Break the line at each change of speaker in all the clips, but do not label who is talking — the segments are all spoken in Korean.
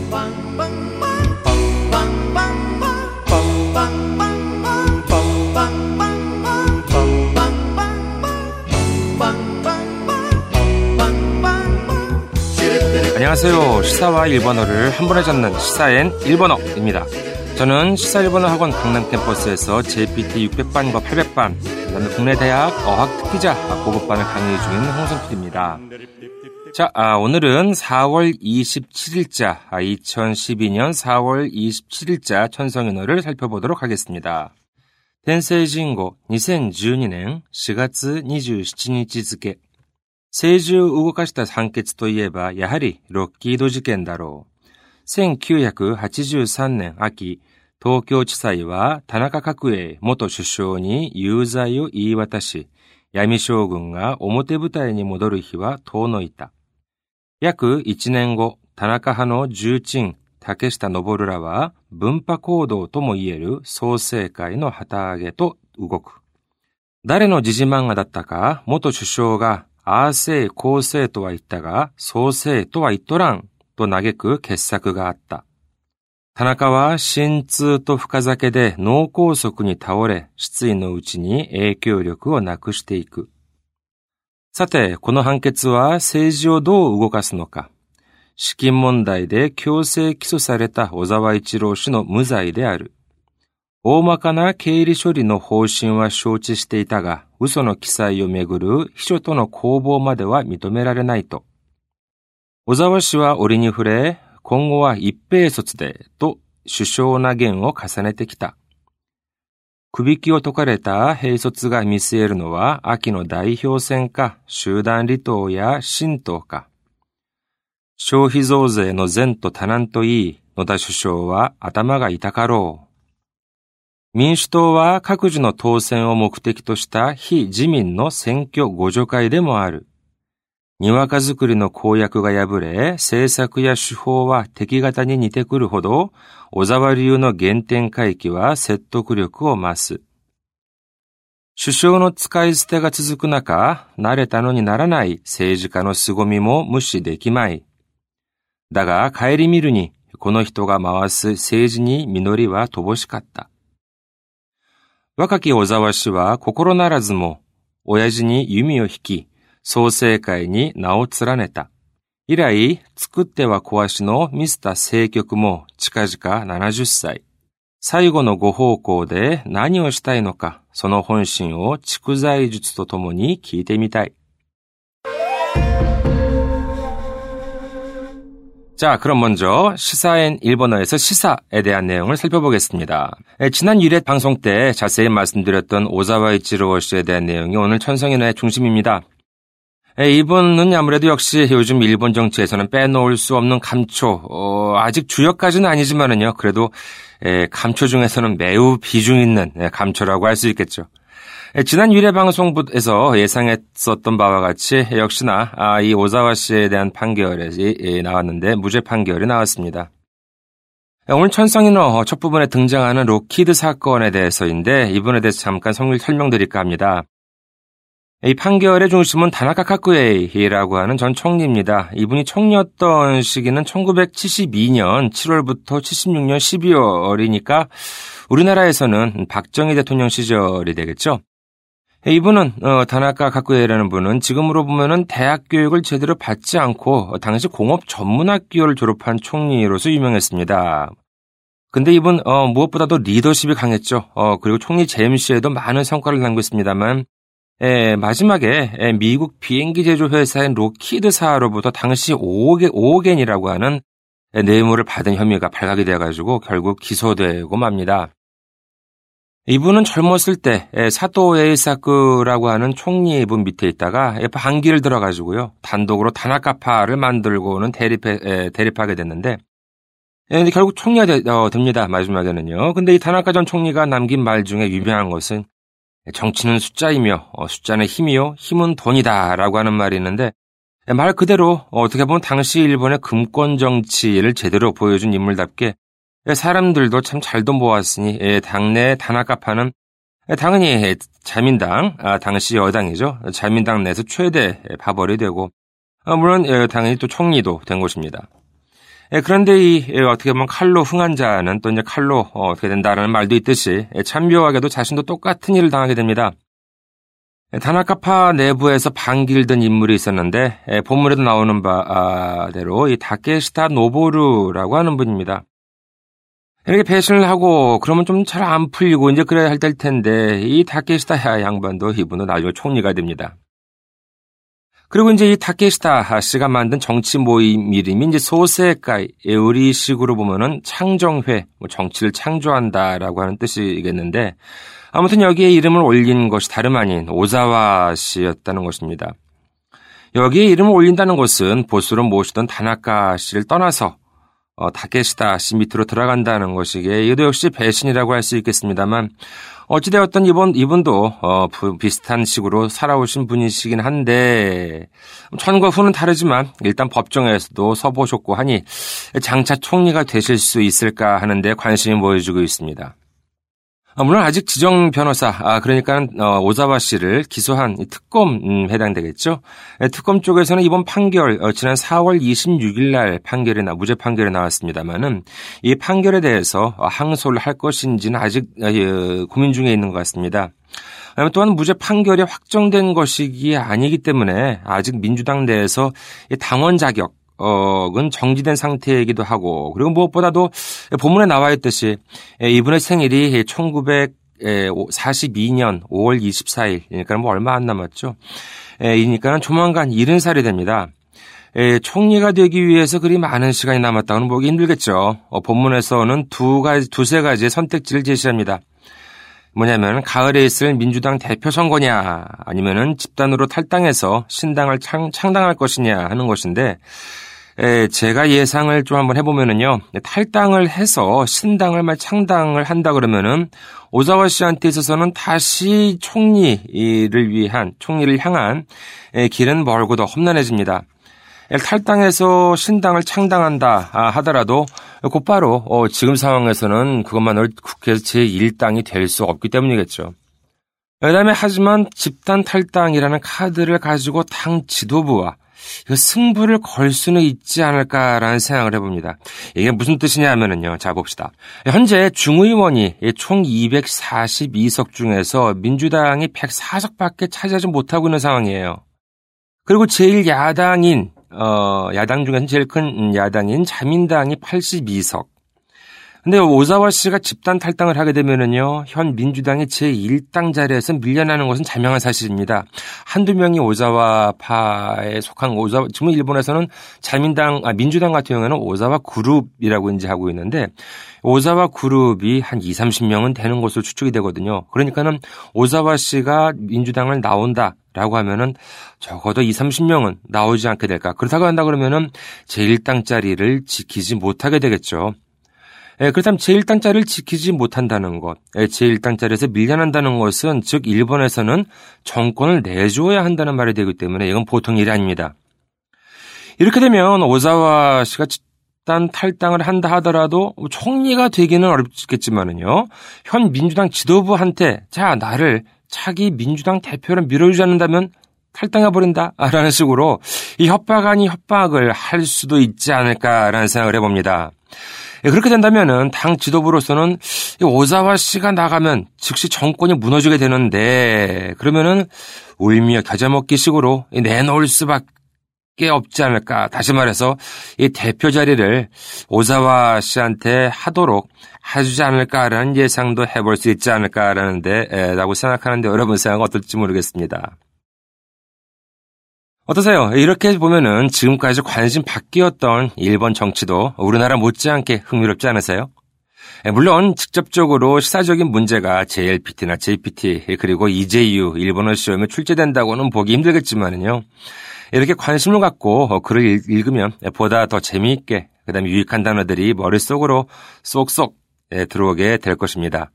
안녕하세요. 시사와 일본어를 한 번에 잡는 시사엔 일본어입니다. 저는 시사 일본어 학원 강남 캠퍼스에서 JPT 600반과 800반, 그다음에 국내 대학 어학 특기자 고급반을 강의 중인 홍성필입니다. 자, 오늘은 4월 27일자, 2012년 4월 27일자 천성인어를 살펴보도록 하겠습니다. 텐세이진고 2012年4月27日付政治を動かした判決といえば、やはりロッキード事件だろう。1983年秋、東京地裁は田中角栄元首相に有罪を言い渡し、闇将軍が表舞台に戻る日は遠のいた。約1年後、田中派の重鎮、竹下登らは分派行動とも言える創成会の旗揚げと動く。誰の時事漫画だったか、元首相がアーセイ公正とは言ったが、創成とは言っとらんと嘆く傑作があった。田中は心痛と深酒で脳梗塞に倒れ、失意のうちに影響力をなくしていく。さて、この判決は政治をどう動かすのか。資金問題で強制起訴された小沢一郎氏の無罪である。大まかな経理処理の方針は承知していたが、嘘の記載をめぐる秘書との攻防までは認められないと。小沢氏は折に触れ、今後は一平卒で、と首相な言を重ねてきた。くびきを解かれた平卒が見据えるのは、秋の代表選か、集団離党や新党か。消費増税の善と多難といい、野田首相は頭が痛かろう。民主党は各自の当選を目的とした非自民の選挙互助会でもある。にわか作りの公約が破れ、政策や手法は敵方に似てくるほど、小沢流の原点回帰は説得力を増す。首相の使い捨てが続く中、慣れたのにならない政治家の凄みも無視できまい。だが顧みるに、この人が回す政治に実りは乏しかった。若き小沢氏は心ならずも、親父に弓を引き、創成会に名を連ねた。以来、作っては壊しのミスター政局も近々70歳。最後のご奉公で何をしたいのか、その本心を蓄財術とともに聞いてみたい。자, 그럼 먼저 시사엔 일본어에서 시사에 대한 내용을 살펴보겠습니다. 지난 1회 방송 때 자세히 말씀드렸던 오자와 이치로 씨에 대한 내용이 오늘 천성인어의 중심입니다. 이분은 아무래도 역시 요즘 일본 정치에서는 빼놓을 수 없는 감초, 아직 주역까지는 아니지만은요, 그래도 감초 중에서는 매우 비중 있는 감초라고 할 수 있겠죠. 지난 1회 방송에서 예상했었던 바와 같이 역시나 이 오자와 씨에 대한 판결이 나왔는데 무죄 판결이 나왔습니다. 오늘 천성인어 첫 부분에 등장하는 로키드 사건에 대해서인데 이분에 대해서 잠깐 설명드릴까 합니다. 이 판결의 중심은 다나카 카쿠에이라고 하는 전 총리입니다. 이분이 총리였던 시기는 1972년 7월부터 76년 12월이니까 우리나라에서는 박정희 대통령 시절이 되겠죠. 이분은 다나카 카쿠에이라는 분은 지금으로 보면은 대학 교육을 제대로 받지 않고 당시 공업 전문학교를 졸업한 총리로서 유명했습니다. 근데 이분 무엇보다도 리더십이 강했죠. 그리고 총리 재임 시에도 많은 성과를 남겼습니다만 마지막에 미국 비행기 제조 회사인 로키드사로부터 당시 5억 엔이라고 하는 뇌물을 받은 혐의가 발각이 되어가지고 결국 기소되고 맙니다. 이분은 젊었을 때 사토 에이사쿠라고 하는 총리분 밑에 있다가 반기를 들어가지고요 단독으로 다나카파를 만들고는 대립하게 됐는데 결국 총리가 됩니다. 마지막에는요. 근데 이 다나카 전 총리가 남긴 말 중에 유명한 것은 정치는 숫자이며 숫자는 힘이요 힘은 돈이다라고 하는 말이 있는데 말 그대로 어떻게 보면 당시 일본의 금권 정치를 제대로 보여준 인물답게 사람들도 참 잘도 모았으니 당내 다나카파는 당연히 자민당, 당시 여당이죠. 자민당 내에서 최대 파벌이 되고 물론 당연히 또 총리도 된 것입니다. 그런데 어떻게 보면 칼로 흥한 자는 또 이제 칼로 어떻게 된다라는 말도 있듯이 참 묘하게도 자신도 똑같은 일을 당하게 됩니다. 다나카파 내부에서 반기를 든 인물이 있었는데 본문에도 나오는 바대로 이 다케시타 노보루라고 하는 분입니다. 이렇게 배신을 하고 그러면 좀 잘 안 풀리고 이제 그래야 할 텐데 이 다케시타 양반도 이분은 나중에 총리가 됩니다. 그리고 이제 이 다케시타 씨가 만든 정치 모임 이름이 이제 소세카이, 우리식으로 보면은 창정회, 정치를 창조한다라고 하는 뜻이겠는데 아무튼 여기에 이름을 올린 것이 다름 아닌 오자와 씨였다는 것입니다. 여기에 이름을 올린다는 것은 보스로 모시던 다나카 씨를 떠나서 다케시타 씨 밑으로 들어간다는 것이기에 이것도 역시 배신이라고 할 수 있겠습니다만 어찌되었던 이분도 비슷한 식으로 살아오신 분이시긴 한데 전과 후는 다르지만 일단 법정에서도 서보셨고 하니 장차 총리가 되실 수 있을까 하는데 관심이 모여지고 있습니다. 물론 아직 지정 변호사, 그러니까 오자와 씨를 기소한 특검 해당되겠죠. 특검 쪽에서는 이번 판결, 지난 4월 26일 날 무죄 판결이 나왔습니다만은 이 판결에 대해서 항소를 할 것인지는 아직 고민 중에 있는 것 같습니다. 또한 무죄 판결이 확정된 것이기 아니기 때문에 아직 민주당 내에서 당원 자격, 은 정지된 상태이기도 하고, 그리고 무엇보다도 본문에 나와 있듯이 이분의 생일이 1942년 5월 24일, 그러니까 뭐 얼마 안 남았죠. 이니까는 조만간 70살이 됩니다. 총리가 되기 위해서 그리 많은 시간이 남았다고는 보기 힘들겠죠. 본문에서는 두세 가지의 선택지를 제시합니다. 뭐냐면 가을에 있을 민주당 대표 선거냐 아니면은 집단으로 탈당해서 신당을 창당할 것이냐 하는 것인데 제가 예상을 좀 한번 해보면은요, 탈당을 해서 신당을 창당을 한다 그러면은 오자와 씨한테 있어서는 다시 총리를 향한 길은 멀고도 험난해집니다. 탈당해서 신당을 창당한다 하더라도 곧바로 지금 상황에서는 그것만으로 국회에서 제1당이 될 수 없기 때문이겠죠. 그다음에 하지만 집단 탈당이라는 카드를 가지고 당 지도부와 승부를 걸 수는 있지 않을까라는 생각을 해봅니다. 이게 무슨 뜻이냐 하면은요. 자, 봅시다. 현재 중의원이 총 242석 중에서 민주당이 104석밖에 차지하지 못하고 있는 상황이에요. 그리고 야당 중에서 제일 큰 야당인 자민당이 82석. 근데 오자와 씨가 집단 탈당을 하게 되면은요, 현 민주당의 제1당 자리에서 밀려나는 것은 자명한 사실입니다. 한두 명이 오자와파에 속한 지금 일본에서는 민주당 같은 경우에는 오자와 그룹이라고 이제 하고 있는데, 오자와 그룹이 한 30명은 되는 것으로 추측이 되거든요. 그러니까는 오자와 씨가 민주당을 나온다라고 하면은 적어도 30명은 나오지 않게 될까. 그렇다고 한다 그러면은 제1당 자리를 지키지 못하게 되겠죠. 그렇다면 제1당 자리를 지키지 못한다는 것, 제1당 자리에서 밀려난다는 것은 즉 일본에서는 정권을 내줘야 한다는 말이 되기 때문에 이건 보통 일이 아닙니다. 이렇게 되면 오자와 씨가 집단 탈당을 한다 하더라도 총리가 되기는 어렵겠지만은요, 현 민주당 지도부한테 나를 차기 민주당 대표로 밀어주지 않는다면 탈당해버린다 라는 식으로 이 협박 아닌 협박을 할 수도 있지 않을까라는 생각을 해봅니다. 그렇게 된다면은 당 지도부로서는 오자와 씨가 나가면 즉시 정권이 무너지게 되는데 그러면은 울며 겨자 먹기 식으로 내놓을 수밖에 없지 않을까. 다시 말해서 이 대표 자리를 오자와 씨한테 하도록 해주지 않을까라는 예상도 해볼 수 있지 않을까라고 생각하는데 여러분 생각은 어떨지 모르겠습니다. 어떠세요? 이렇게 보면은 지금까지 관심 밖이었던 일본 정치도 우리나라 못지않게 흥미롭지 않으세요? 물론 직접적으로 시사적인 문제가 JLPT나 JPT 그리고 EJU 일본어 시험에 출제된다고는 보기 힘들겠지만은요. 이렇게 관심을 갖고 글을 읽으면 보다 더 재미있게 그다음에 유익한 단어들이 머릿속으로 쏙쏙 들어오게 될 것입니다.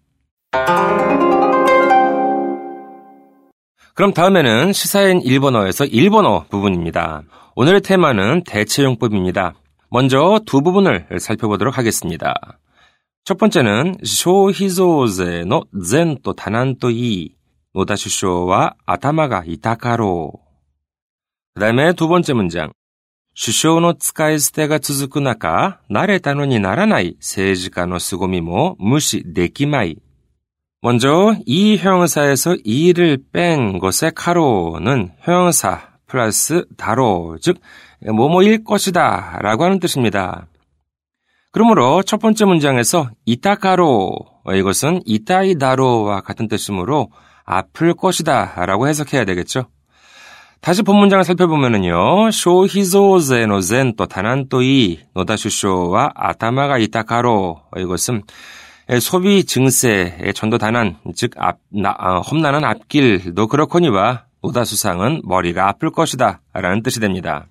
그럼 다음에는 시사인 일본어에서 일본어 부분입니다. 오늘의 테마는 대체용법입니다. 먼저 두 부분을 살펴보도록 하겠습니다. 첫 번째는 쇼히조제의 zenと 다난と 이 노다首相は頭が痛かろう. 그 다음에 두 번째 문장 首相の使い捨てが続く中、慣れたのにならない政治家の凄みも無視できまい. 먼저 이 형용사에서 이를 뺀 것의 가로는 형용사 플러스 다로, 즉 뭐뭐일 것이다 라고 하는 뜻입니다. 그러므로 첫 번째 문장에서 이타가로, 이것은 이타이다로와 같은 뜻이므로 아플 것이다 라고 해석해야 되겠죠. 다시 본문장을 살펴보면은요, 쇼히조제 노젠 또 다난또이 노다슈쇼와 아타마가 이타가로, 이것은 소비 증세의 전도 단안, 즉 험난한 앞길도 그렇거니와 노다수상은 머리가 아플 것이다 라는 뜻이 됩니다.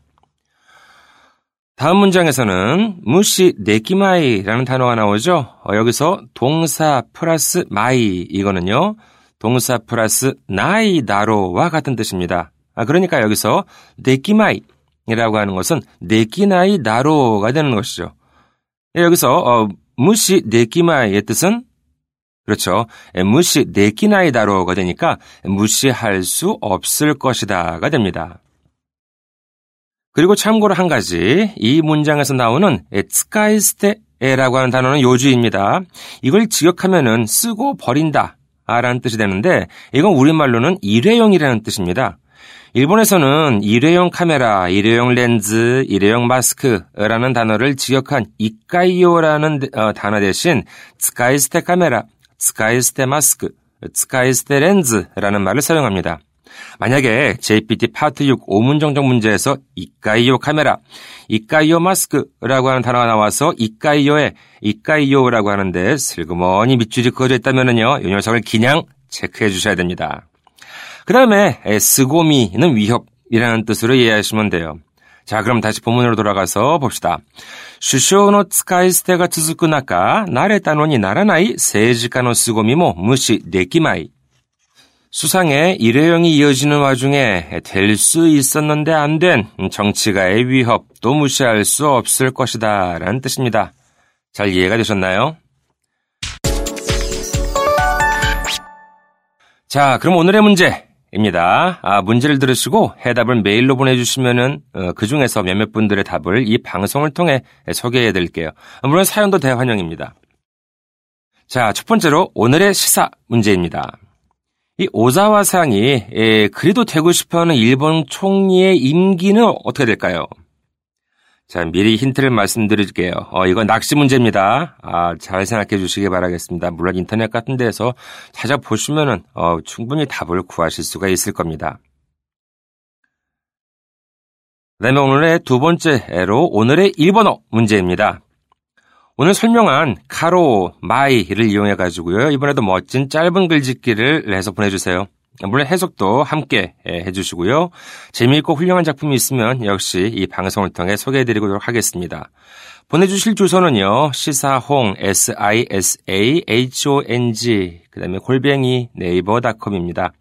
다음 문장에서는 무시 네키마이라는 단어가 나오죠. 여기서 동사 플러스 마이, 이거는요, 동사 플러스 나이다로와 같은 뜻입니다. 그러니까 여기서 네키마이라고 하는 것은 네키나이다로가 되는 것이죠. 여기서 무시 네키마이의 뜻은 그렇죠. 무시 네키나이다로가 되니까 무시할 수 없을 것이다가 됩니다. 그리고 참고로 한 가지, 이 문장에서 나오는 츠카이스테라고 하는 단어는 요주입니다. 이걸 직역하면은 쓰고 버린다 라는 뜻이 되는데, 이건 우리말로는 일회용이라는 뜻입니다. 일본에서는 일회용 카메라, 일회용 렌즈, 일회용 마스크라는 단어를 직역한 이까이요라는 단어 대신 츠카이스테 카메라, 츠카이스테 마스크, 츠카이스테 렌즈라는 말을 사용합니다. 만약에 JPT 파트 6 5문 정정 문제에서 이까이요 카메라, 이까이요 마스크라고 하는 단어가 나와서 이까이요에 이까이요라고 하는데 슬그머니 밑줄이 그어져 있다면은요, 이 녀석을 그냥 체크해 주셔야 됩니다. 그 다음에 스고미는 위협이라는 뜻으로 이해하시면 돼요. 자, 그럼 다시 본문으로 돌아가서 봅시다. 슈쇼노 츠카이스테가 츠즈쿠 나카 나레타노니 나라나이 세지카노 스고미모 무시 데키마이. 수상에 일회용이 이어지는 와중에 될 수 있었는데 안 된 정치가의 위협도 무시할 수 없을 것이다 라는 뜻입니다. 잘 이해가 되셨나요? 자, 그럼 오늘의 문제입니다. 문제를 들으시고 해답을 메일로 보내주시면은 그 중에서 몇몇 분들의 답을 이 방송을 통해 소개해드릴게요. 물론 사연도 대환영입니다. 자, 첫 번째로 오늘의 시사 문제입니다. 이 오자와상이 그래도 되고 싶어하는 일본 총리의 임기는 어떻게 될까요? 자, 미리 힌트를 말씀드릴게요. 이건 낚시 문제입니다. 잘 생각해 주시기 바라겠습니다. 물론 인터넷 같은 데서 찾아보시면은 충분히 답을 구하실 수가 있을 겁니다. 그다음에 오늘의 두 번째로 오늘의 일본어 문제입니다. 오늘 설명한 카로, 마이를 이용해가지고요, 이번에도 멋진 짧은 글짓기를 해서 보내주세요. 물론 해석도 함께 해주시고요. 재미있고 훌륭한 작품이 있으면 역시 이 방송을 통해 소개해드리도록 하겠습니다. 보내주실 주소는요, 시사홍, SISAHONG, 그 다음에 골뱅이 네이버닷컴입니다.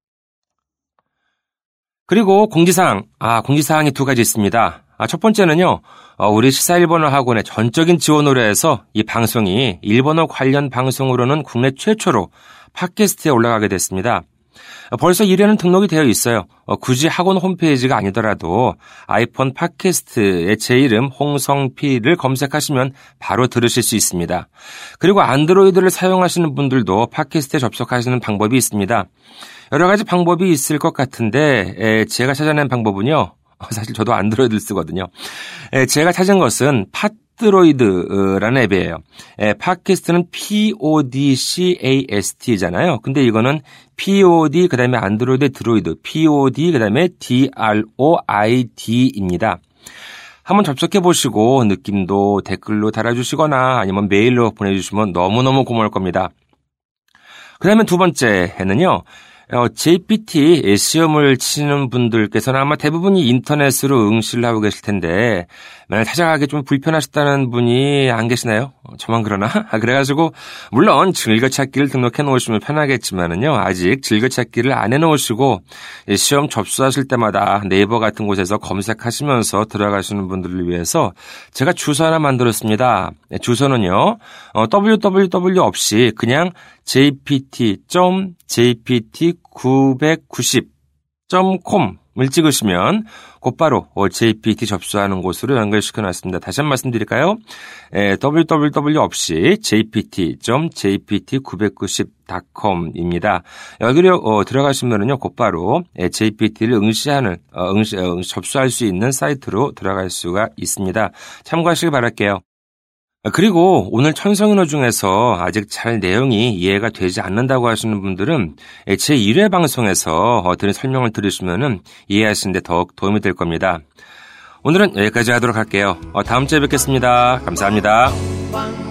그리고 공지사항이 두 가지 있습니다. 첫 번째는요, 우리 시사 일본어 학원의 전적인 지원으로 해서 이 방송이 일본어 관련 방송으로는 국내 최초로 팟캐스트에 올라가게 됐습니다. 벌써 1회는 등록이 되어 있어요. 굳이 학원 홈페이지가 아니더라도 아이폰 팟캐스트의 제 이름 홍성필을 검색하시면 바로 들으실 수 있습니다. 그리고 안드로이드를 사용하시는 분들도 팟캐스트에 접속하시는 방법이 있습니다. 여러 가지 방법이 있을 것 같은데 제가 찾아낸 방법은요, 사실 저도 안드로이드를 쓰거든요. 제가 찾은 것은 팟드로이드라는 앱이에요. 팟캐스트는 PODCAST잖아요. 근데 이거는 POD 그 다음에 안드로이드 드로이드, POD 그 다음에 DROID입니다. 한번 접속해 보시고 느낌도 댓글로 달아주시거나 아니면 메일로 보내주시면 너무너무 고마울 겁니다. 그 다음에 두 번째는요, JPT 시험을 치는 분들께서는 아마 대부분이 인터넷으로 응시를 하고 계실 텐데, 만약 찾아가기 좀 불편하셨다는 분이 안 계시나요? 저만 그러나? 그래가지고 물론 즐겨찾기를 등록해 놓으시면 편하겠지만은요, 아직 즐겨찾기를 안 해놓으시고 시험 접수하실 때마다 네이버 같은 곳에서 검색하시면서 들어가시는 분들을 위해서 제가 주소 하나 만들었습니다. 주소는요, www 없이 그냥 jpt.jpt990.com 찍으시면 곧바로 JPT 접수하는 곳으로 연결시켜놨습니다. 다시 한번 말씀드릴까요? www 없이 jpt.jpt990.com입니다. 여기로 들어가시면은요, 곧바로 JPT를 접수할 수 있는 사이트로 들어갈 수가 있습니다. 참고하시길 바랄게요. 그리고 오늘 천성인어 중에서 아직 잘 내용이 이해가 되지 않는다고 하시는 분들은 제1회 방송에서 드린 설명을 들으시면 이해하시는 데 더욱 도움이 될 겁니다. 오늘은 여기까지 하도록 할게요. 다음 주에 뵙겠습니다. 감사합니다.